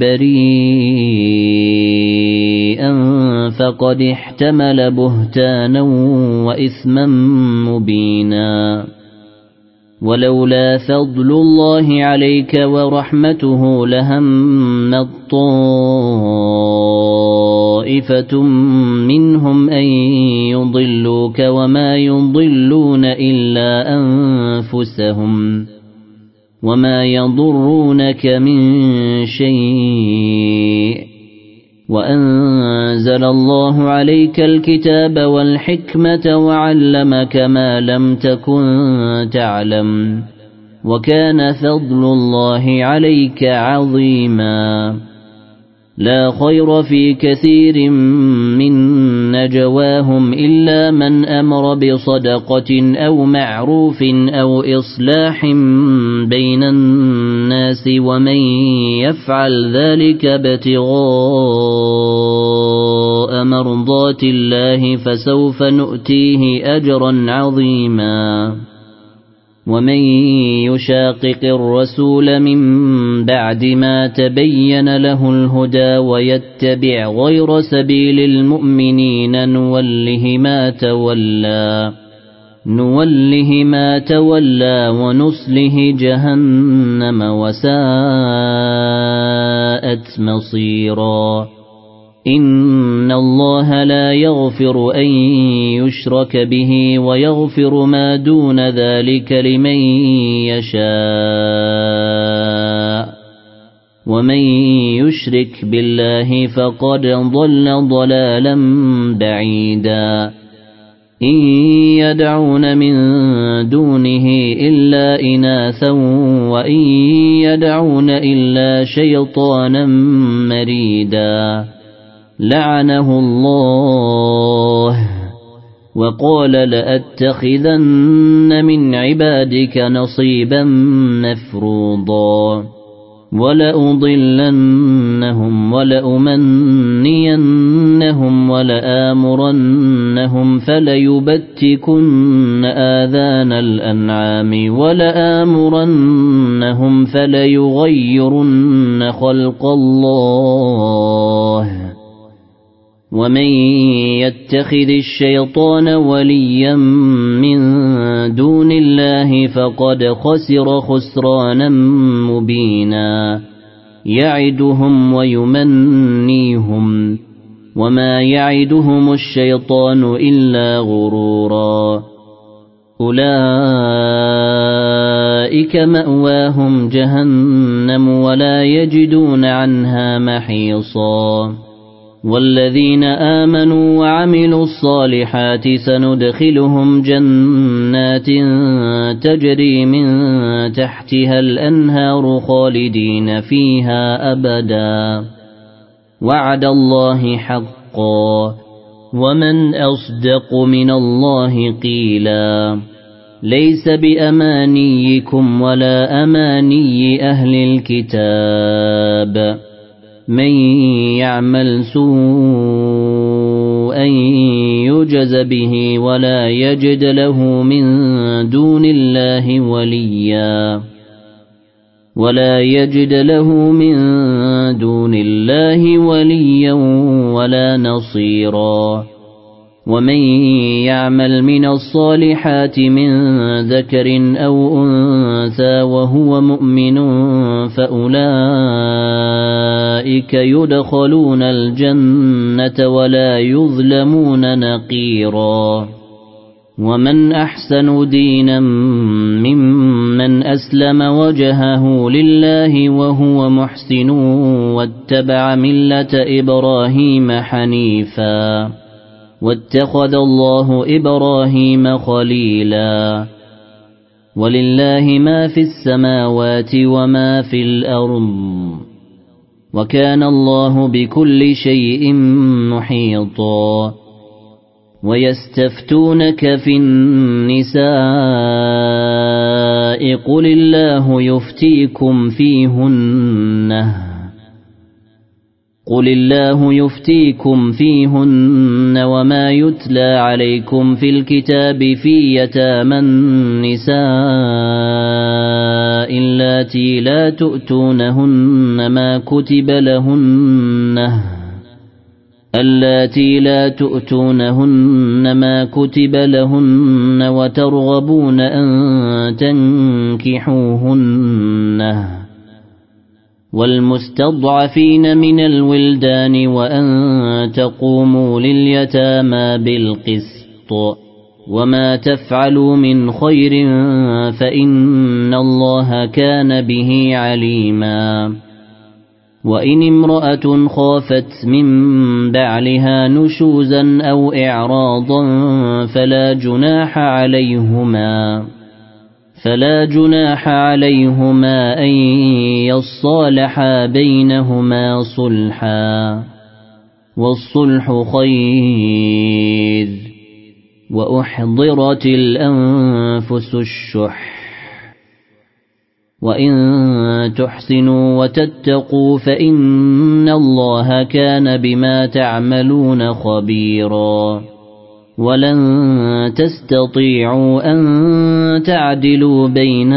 بريئا فقد احتمل بهتانا وإثما مبينا ولولا فضل الله عليك ورحمته لهمت طائفة منهم أن يضلوك وما يضلون إلا أنفسهم وما يضرونك من شيء وأنزل الله عليك الكتاب والحكمة وعلمك ما لم تكن تعلم وكان فضل الله عليك عظيما لا خير في كثير من نجواهم إلا من أمر بصدقة أو معروف أو إصلاح بين الناس ومن يفعل ذلك ابتغاء مرضات الله فسوف نؤتيه أجرا عظيما ومن يشاقق الرسول من بعد ما تبين له الهدى ويتبع غير سبيل المؤمنين نوله ما تولى نوله ما تولى ونصله جهنم وساءت مصيرا إن الله لا يغفر أن يشرك به ويغفر ما دون ذلك لمن يشاء ومن يشرك بالله فقد ضل ضلالا بعيدا إن يدعون من دونه إلا إناثا وإن يدعون إلا شيطانا مريدا لعنه الله وقال لأتخذن من عبادك نصيبا مفروضا ولأضلنهم ولأمنينهم ولآمرنهم فليبتكن آذان الأنعام ولآمرنهم فليغيرن خلق الله ومن يتخذ الشيطان وليا من دون الله فقد خسر خسرانا مبينا يعدهم ويمنيهم وما يعدهم الشيطان إلا غرورا أولئك مأواهم جهنم ولا يجدون عنها محيصا والذين آمنوا وعملوا الصالحات سندخلهم جنات تجري من تحتها الأنهار خالدين فيها أبدا وعد الله حقا ومن أصدق من الله قيلا ليس بأمانيكم ولا أماني أهل الكتاب من يعمل سوءا يجز به ولا يجد له من دون الله وليا ولا يجد له من دون الله وليا ولا نصيرا ومن يعمل من الصالحات من ذكر أو أنثى وهو مؤمن فأولئك يدخلون الجنة ولا يظلمون نقيرا ومن أحسن دينا ممن أسلم وجهه لله وهو محسن واتبع ملة إبراهيم حنيفا واتخذ الله إبراهيم خليلا ولله ما في السماوات وما في الأرض وكان الله بكل شيء محيطا ويستفتونك في النساء قل الله يفتيكم فيهن قل الله يفتيكم فيهن وما يتلى عليكم في الكتاب في يتامى النساء اللاتي لا تؤتونهن ما كتب لهن اللاتي لا تؤتونهن ما كتب لهن وترغبون أن تنكحوهن والمستضعفين من الولدان وأن تقوموا لليتامى بالقسط وما تفعلوا من خير فإن الله كان به عليما وإن امرأة خافت من بعلها نشوزا أو إعراضا فلا جناح عليهما فلا جناح عليهما أن يصالحا بينهما صلحا والصلح خير وأحضرت الأنفس الشح وإن تحسنوا وتتقوا فإن الله كان بما تعملون خبيرا ولن تستطيعوا أن تعدلوا بين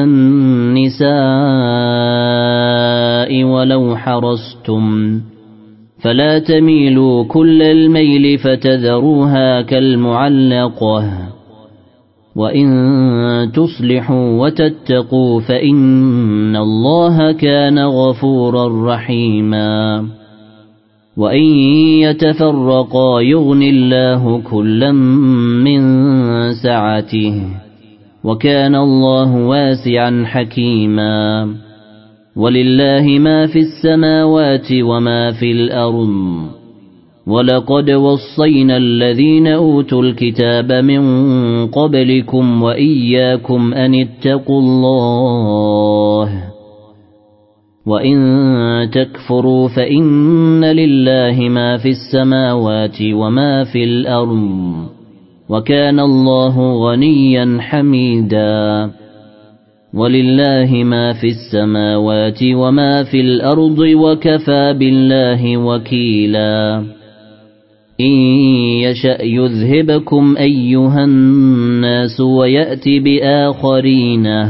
النساء ولو حرصتم فلا تميلوا كل الميل فتذروها كالمعلقة وإن تصلحوا وتتقوا فإن الله كان غفورا رحيما وإن يتفرقا يغني الله كلا من سعته وكان الله واسعا حكيما ولله ما في السماوات وما في الأرض ولقد وصينا الذين أوتوا الكتاب من قبلكم وإياكم أن اتقوا الله وإن تكفروا فإن لله ما في السماوات وما في الأرض وكان الله غنيا حميدا ولله ما في السماوات وما في الأرض وكفى بالله وكيلا إن يشأ يذهبكم أيها الناس ويأت بآخرين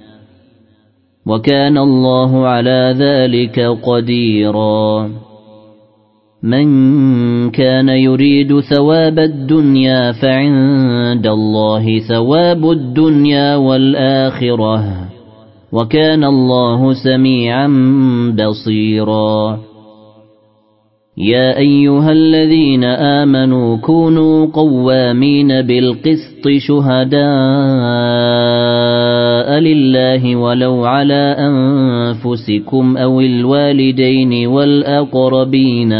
وكان الله على ذلك قديرا من كان يريد ثواب الدنيا فعند الله ثواب الدنيا والآخرة وكان الله سميعا بصيرا يا أيها الذين آمنوا كونوا قوامين بالقسط شهداء لله ولو على أنفسكم أو الوالدين والأقربين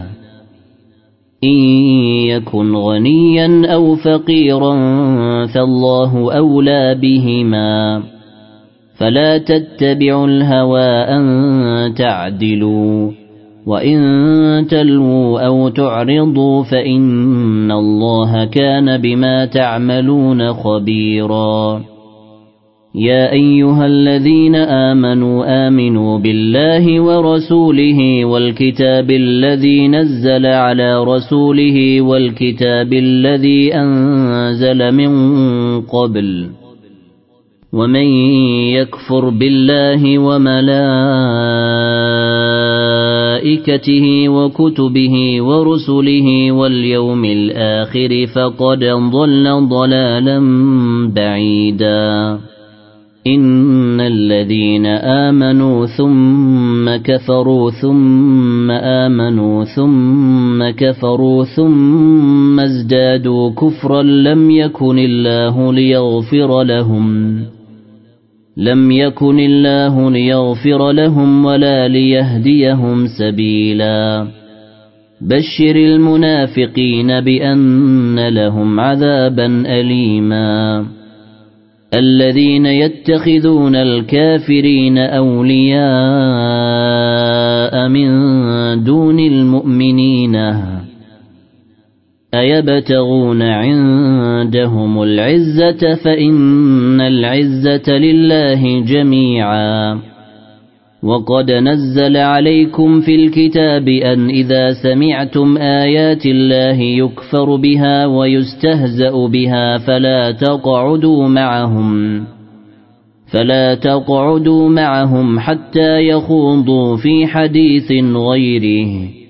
إن يكن غنيا أو فقيرا فالله أولى بهما فلا تتبعوا الهوى أن تعدلوا وإن تلووا أو تعرضوا فإن الله كان بما تعملون خبيرا يا أيها الذين آمنوا آمنوا بالله ورسوله والكتاب الذي نزل على رسوله والكتاب الذي أنزل من قبل ومن يكفر بالله وملائكته وكتبه ورسله واليوم الآخر فقد ضل ضلالا بعيدا إن الذين آمنوا ثم كفروا ثم آمنوا ثم كفروا ثم ازدادوا كفرا لم يكن الله ليغفر لهم لم يكن الله ليغفر لهم ولا ليهديهم سبيلا بشر المنافقين بأن لهم عذابا أليما الذين يتخذون الكافرين أولياء من دون المؤمنين أيبتغون عندهم العزة فإن العزة لله جميعا وقد نزل عليكم في الكتاب أن إذا سمعتم آيات الله يكفر بها ويستهزأ بها فلا تقعدوا معهم فلا تقعدوا معهم حتى يخوضوا في حديث غيره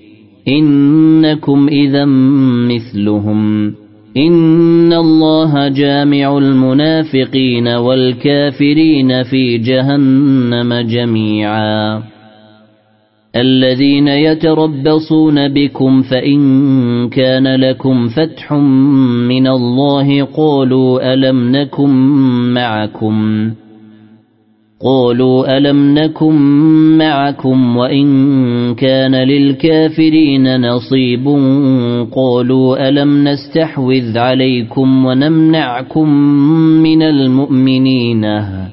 إنكم إذا مثلهم إن الله جامع المنافقين والكافرين في جهنم جميعا الذين يتربصون بكم فإن كان لكم فتح من الله قالوا ألم نكن معكم قالوا ألم نكن معكم وإن كان للكافرين نصيب قالوا ألم نستحوذ عليكم ونمنعكم من المؤمنين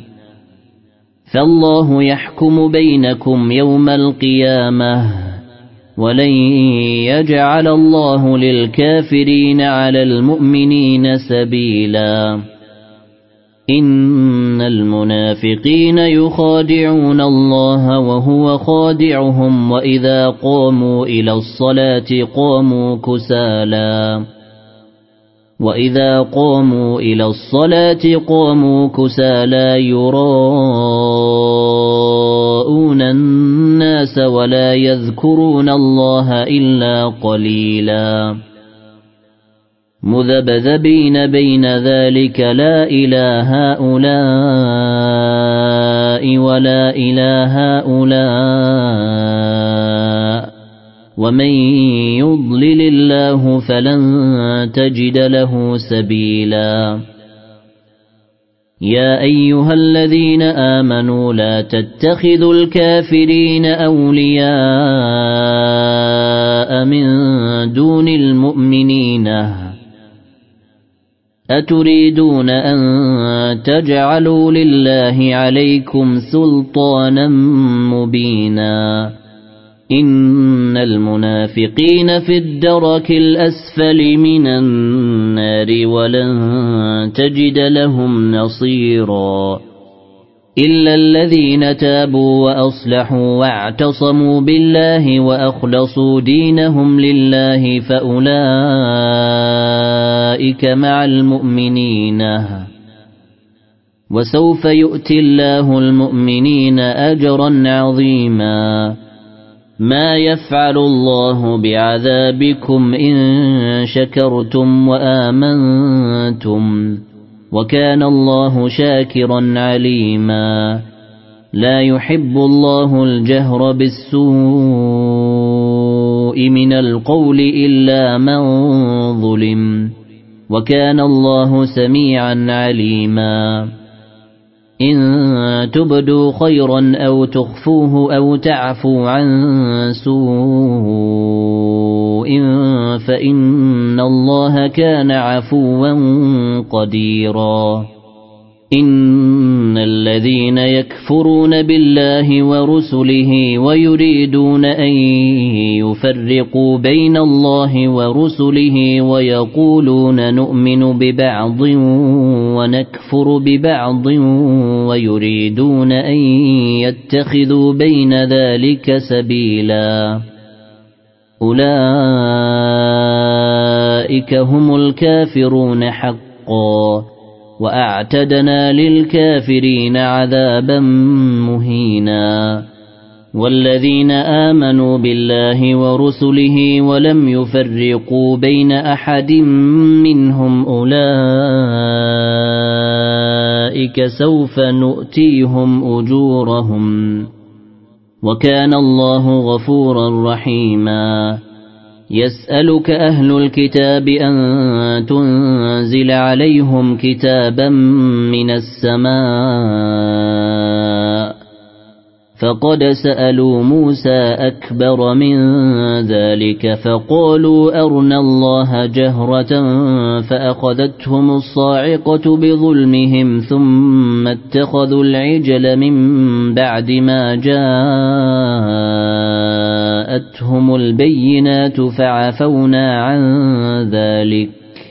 فالله يحكم بينكم يوم القيامة ولن يجعل الله للكافرين على المؤمنين سبيلا إن المنافقين يخادعون الله وهو خادعهم وإذا قاموا إلى الصلاة قاموا كسالى وإذا قاموا إلى الصلاة قاموا كسالى يراءون الناس ولا يذكرون الله إلا قليلا مذبذبين بين ذلك لا إلى هؤلاء ولا إلى هؤلاء ومن يضلل الله فلن تجد له سبيلا يا أيها الذين آمنوا لا تتخذوا الكافرين أولياء من دون المؤمنين أتريدون أن تجعلوا لله عليكم سلطانا مبينا إن المنافقين في الدرك الأسفل من النار ولن تجد لهم نصيرا إلا الذين تابوا وأصلحوا واعتصموا بالله وأخلصوا دينهم لله فأولئك مع المؤمنين وسوف يؤتي الله المؤمنين أجرا عظيما ما يفعل الله بعذابكم إن شكرتم وآمنتم وكان الله شاكرا عليما لا يحب الله الجهر بالسوء من القول إلا من ظلم وكان الله سميعا عليما إن تبدوا خيرا أو تخفوه أو تعفوا عن سوء فإن الله كان عفوا قديرا إن الذين يكفرون بالله ورسله ويريدون أن يفرقوا بين الله ورسله ويقولون نؤمن ببعض ونكفر ببعض ويريدون أن يتخذوا بين ذلك سبيلا أولئك هم الكافرون حقا وأعتدنا للكافرين عذابا مهينا والذين آمنوا بالله ورسله ولم يفرقوا بين أحد منهم أولئك سوف نؤتيهم أجورهم وكان الله غفورا رحيما يسألك أهل الكتاب أن تنزل عليهم كتابا من السماء فقد سألوا موسى أكبر من ذلك فقالوا أرنا الله جهرة فأخذتهم الصاعقة بظلمهم ثم اتخذوا العجل من بعد ما جاءتهم البينات فعفونا عن ذلك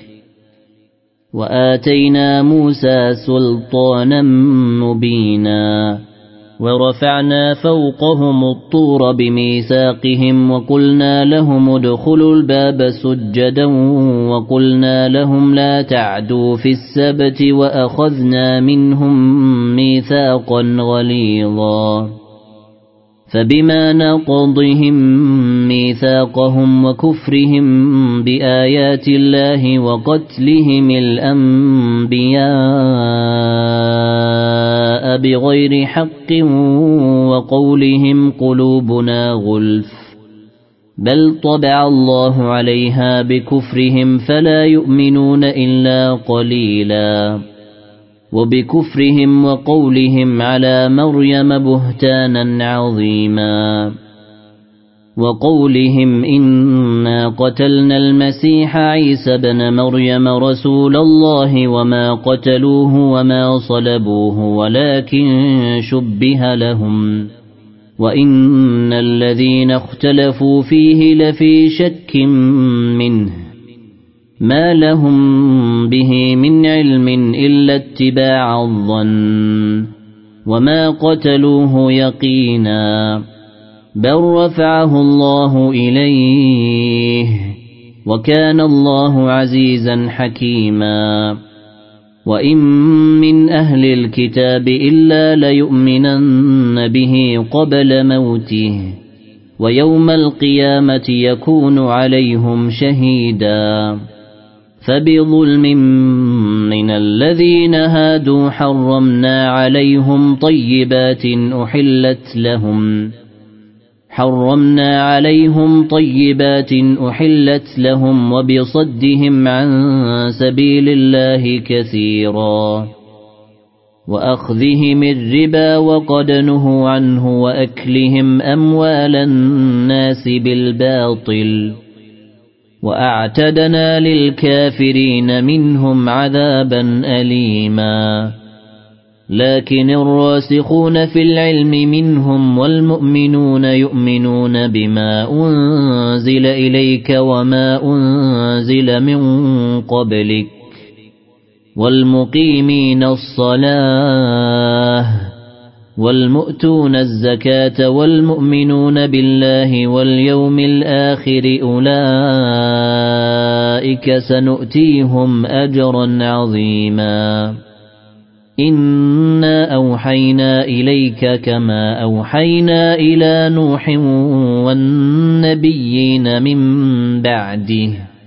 وآتينا موسى سلطانا مبينا ورفعنا فوقهم الطور بميثاقهم وقلنا لهم ادخلوا الباب سجدا وقلنا لهم لا تعدوا في السبت وأخذنا منهم ميثاقا غليظا فبما نقضهم ميثاقهم وكفرهم بآيات الله وقتلهم الأنبياء بغير حق وقولهم قلوبنا غلف بل طبع الله عليها بكفرهم فلا يؤمنون إلا قليلا وبكفرهم وقولهم على مريم بهتانا عظيما وقولهم إنا قتلنا المسيح عيسى بن مريم رسول الله وما قتلوه وما صلبوه ولكن شبه لهم وإن الذين اختلفوا فيه لفي شك منه ما لهم به من علم إلا اتباع الظن وما قتلوه يقينا بل رفعه الله إليه وكان الله عزيزا حكيما وإن من أهل الكتاب إلا ليؤمنن به قبل موته ويوم القيامة يكون عليهم شهيدا فبظلم من الذين هادوا حرمنا عليهم طيبات أحلت لهم حرمنا عليهم طيبات أحلت لهم وبصدهم عن سبيل الله كثيرا وأخذهم الربا وقد نهوا عنه وأكلهم أموال الناس بالباطل وأعتدنا للكافرين منهم عذابا أليما لكن الراسخون في العلم منهم والمؤمنون يؤمنون بما أنزل إليك وما أنزل من قبلك والمقيمين الصلاة والمؤتون الزكاة والمؤمنون بالله واليوم الآخر أولئك سنؤتيهم أجرا عظيما إنا أوحينا إليك كما أوحينا إلى نوح والنبيين من بعده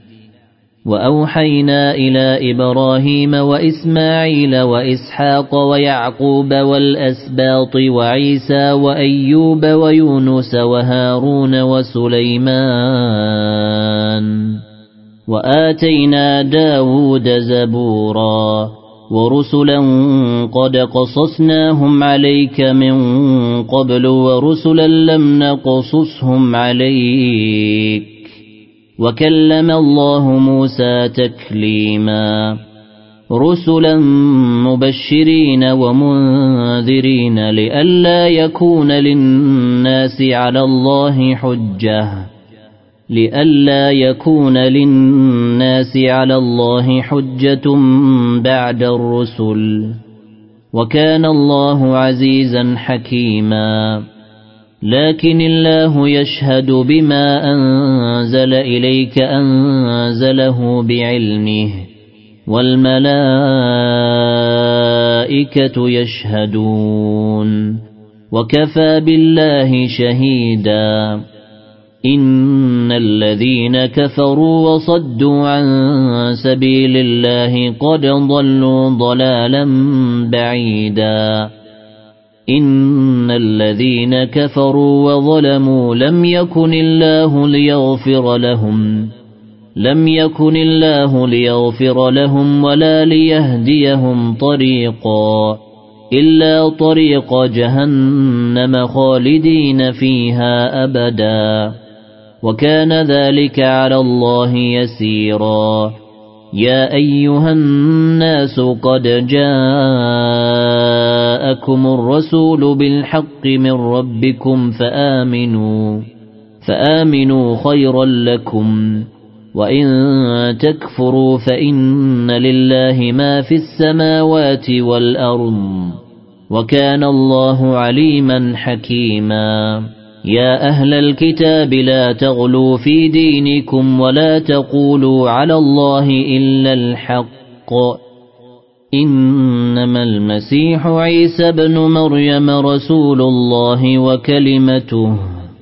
وأوحينا إلى إبراهيم وإسماعيل وإسحاق ويعقوب والأسباط وعيسى وأيوب ويونس وهارون وسليمان وآتينا داود زبورا ورسلا قد قصصناهم عليك من قبل ورسلا لم نقصصهم عليك وكلم الله موسى تكليما رسلا مبشرين ومنذرين لئلا يكون للناس على الله حجة لئلا يكون للناس على الله حجة بعد الرسل وكان الله عزيزا حكيما لكن الله يشهد بما أنزل إليك أنزله بعلمه والملائكة يشهدون وكفى بالله شهيدا إن الذين كفروا وصدوا عن سبيل الله قد ضلوا ضلالا بعيدا إن الذين كفروا وظلموا لم يكن الله ليغفر لهم لم يكن الله ليغفر لهم ولا ليهديهم طريقا إلا طريق جهنم خالدين فيها أبدا وكان ذلك على الله يسيرا يا أيها الناس قد جاءكم الرسول بالحق من ربكم فآمنوا فآمنوا خيرا لكم وإن تكفروا فإن لله ما في السماوات والأرض وكان الله عليما حكيما يا أهل الكتاب لا تغلوا في دينكم ولا تقولوا على الله إلا الحق إنما المسيح عيسى بن مريم رسول الله وكلمته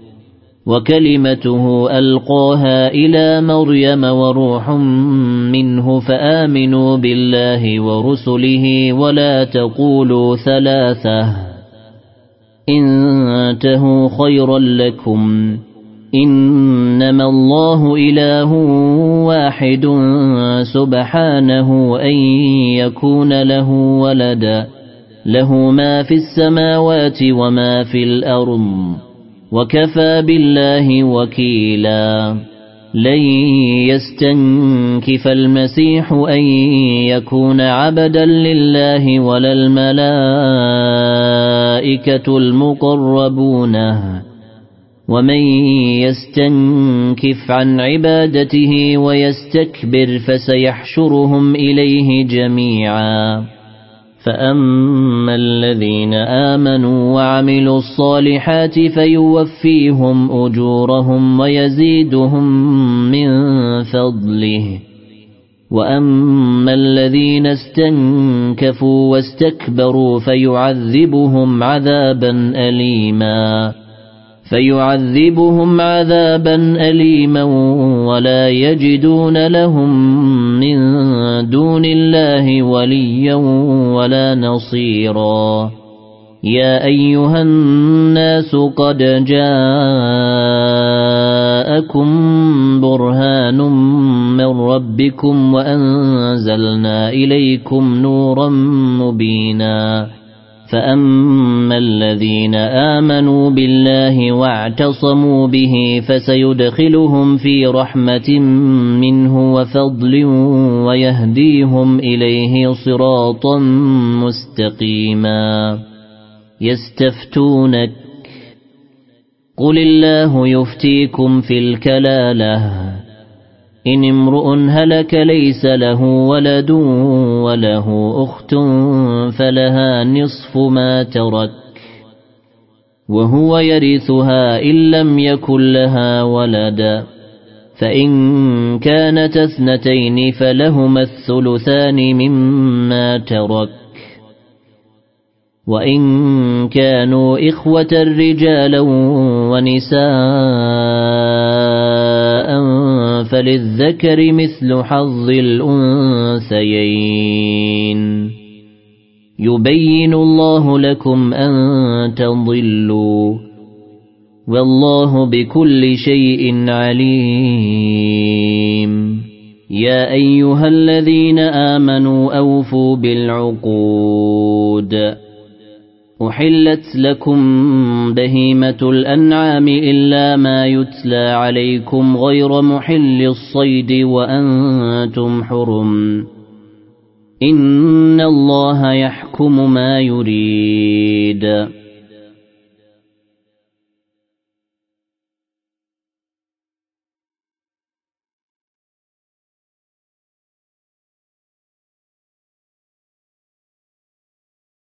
وكلمته ألقاها إلى مريم وروح منه فآمنوا بالله ورسله ولا تقولوا ثلاثة انتهوا خيرا لكم إنما الله إله واحد سبحانه أن يكون له ولدا له ما في السماوات وما في الأرض وكفى بالله وكيلا لن يستنكف المسيح أن يكون عبدا لله ولا الملائكة المقربون ومن يستنكف عن عبادته ويستكبر فسيحشرهم إليه جميعا فأما الذين آمنوا وعملوا الصالحات فيوفيهم أجورهم ويزيدهم من فضله وأما الذين استنكفوا واستكبروا فيعذبهم عذابا أليما فيعذبهم عذابا أليما ولا يجدون لهم من دون الله وليا ولا نصيرا يا أيها الناس قد جاءكم برهان من ربكم وأنزلنا إليكم نورا مبينا فأما الذين آمنوا بالله واعتصموا به فسيدخلهم في رحمة منه وفضل ويهديهم إليه صراطا مستقيما يستفتونك قل الله يفتيكم في الكلالة إن امرؤ هلك ليس له ولد وله أخت فلها نصف ما ترك وهو يرثها إن لم يكن لها ولد فإن كانت اثنتين فلهما الثلثان مما ترك وإن كانوا إخوة رجالا ونساء فللذكر مثل حظ الأنثيين يبين الله لكم أن تضلوا والله بكل شيء عليم يا أيها الذين آمنوا أوفوا بالعقود أحلت لكم بهيمة الأنعام إلا ما يتلى عليكم غير محل الصيد وأنتم حرم إن الله يحكم ما يريد